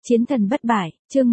Chiến thần bất bại, chương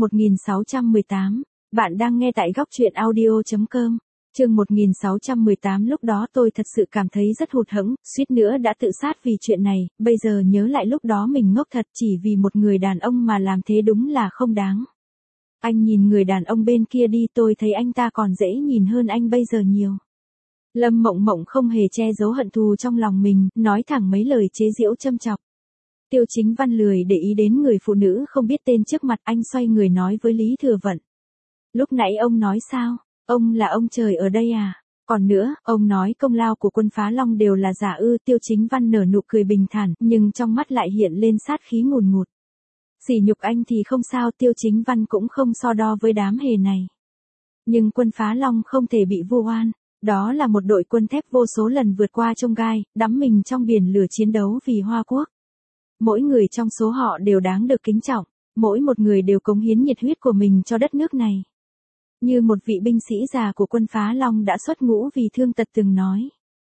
1618. Bạn đang nghe tại góc truyện audio.com. Chương 1618. Lúc đó tôi thật sự cảm thấy rất hụt hẫng, suýt nữa đã tự sát vì chuyện này, bây giờ nhớ lại lúc đó mình ngốc thật, chỉ vì một người đàn ông mà làm thế đúng là không đáng. Anh nhìn người đàn ông bên kia đi, tôi thấy anh ta còn dễ nhìn hơn anh bây giờ nhiều. Lâm Mộng Mộng không hề che giấu hận thù trong lòng mình, nói thẳng mấy lời chế giễu châm chọc. Tiêu Chính Văn lười để ý đến người phụ nữ không biết tên trước mặt, anh xoay người nói với Lý Thừa Vận. Lúc nãy ông nói sao? Ông là ông trời ở đây à? Còn nữa, ông nói công lao của quân Phá Long đều là giả ư? Tiêu Chính Văn nở nụ cười bình thản, nhưng trong mắt lại hiện lên sát khí ngùn ngụt. Sỉ nhục anh thì không sao, Tiêu Chính Văn cũng không so đo với đám hề này. Nhưng quân Phá Long không thể bị vu oan. Đó là một đội quân thép vô số lần vượt qua chông gai, đắm mình trong biển lửa chiến đấu vì Hoa Quốc. Mỗi người trong số họ đều đáng được kính trọng, mỗi một người đều cống hiến nhiệt huyết của mình cho đất nước này. Như một vị binh sĩ già của quân Phá Long đã xuất ngũ vì thương tật từng nói.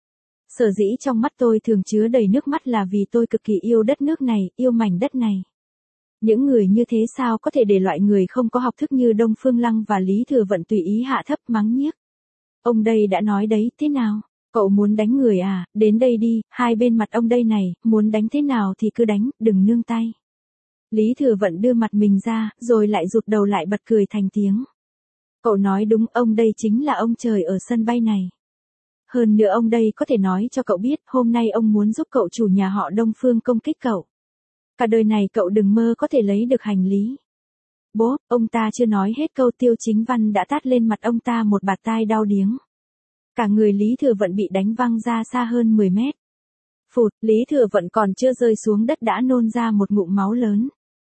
Sở dĩ trong mắt tôi thường chứa đầy nước mắt là vì tôi cực kỳ yêu đất nước này, yêu mảnh đất này. Những người như thế sao có thể để loại người không có học thức như Đông Phương Lăng và Lý Thừa Vận tùy ý hạ thấp mắng nhiếc. Ông đây đã nói đấy, thế nào? Cậu muốn đánh người à, đến đây đi, hai bên mặt ông đây này, muốn đánh thế nào thì cứ đánh, đừng nương tay. Lý Thừa Vận đưa mặt mình ra, rồi lại rụt đầu lại bật cười thành tiếng. Cậu nói đúng, ông đây chính là ông trời ở sân bay này. Hơn nữa ông đây có thể nói cho cậu biết, hôm nay ông muốn giúp cậu chủ nhà họ Đông Phương công kích cậu. Cả đời này cậu đừng mơ có thể lấy được hành lý. Bố, ông ta chưa nói hết câu, Tiêu Chính Văn đã tát lên mặt ông ta một bạt tai đau điếng. Cả người Lý Thừa Vận bị đánh văng ra xa hơn 10 mét. Phụt, Lý Thừa Vận còn chưa rơi xuống đất đã nôn ra một ngụm máu lớn.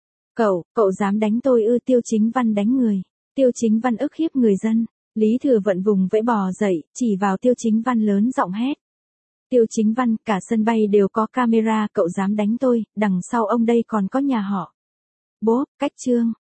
Cậu dám đánh tôi ư? Tiêu Chính Văn đánh người. Tiêu Chính Văn ức hiếp người dân. Lý Thừa Vận vùng vẫy bò dậy, chỉ vào Tiêu Chính Văn lớn giọng hét. Tiêu Chính Văn, cả sân bay đều có camera, cậu dám đánh tôi, đằng sau ông đây còn có nhà họ. Bố, cách trương.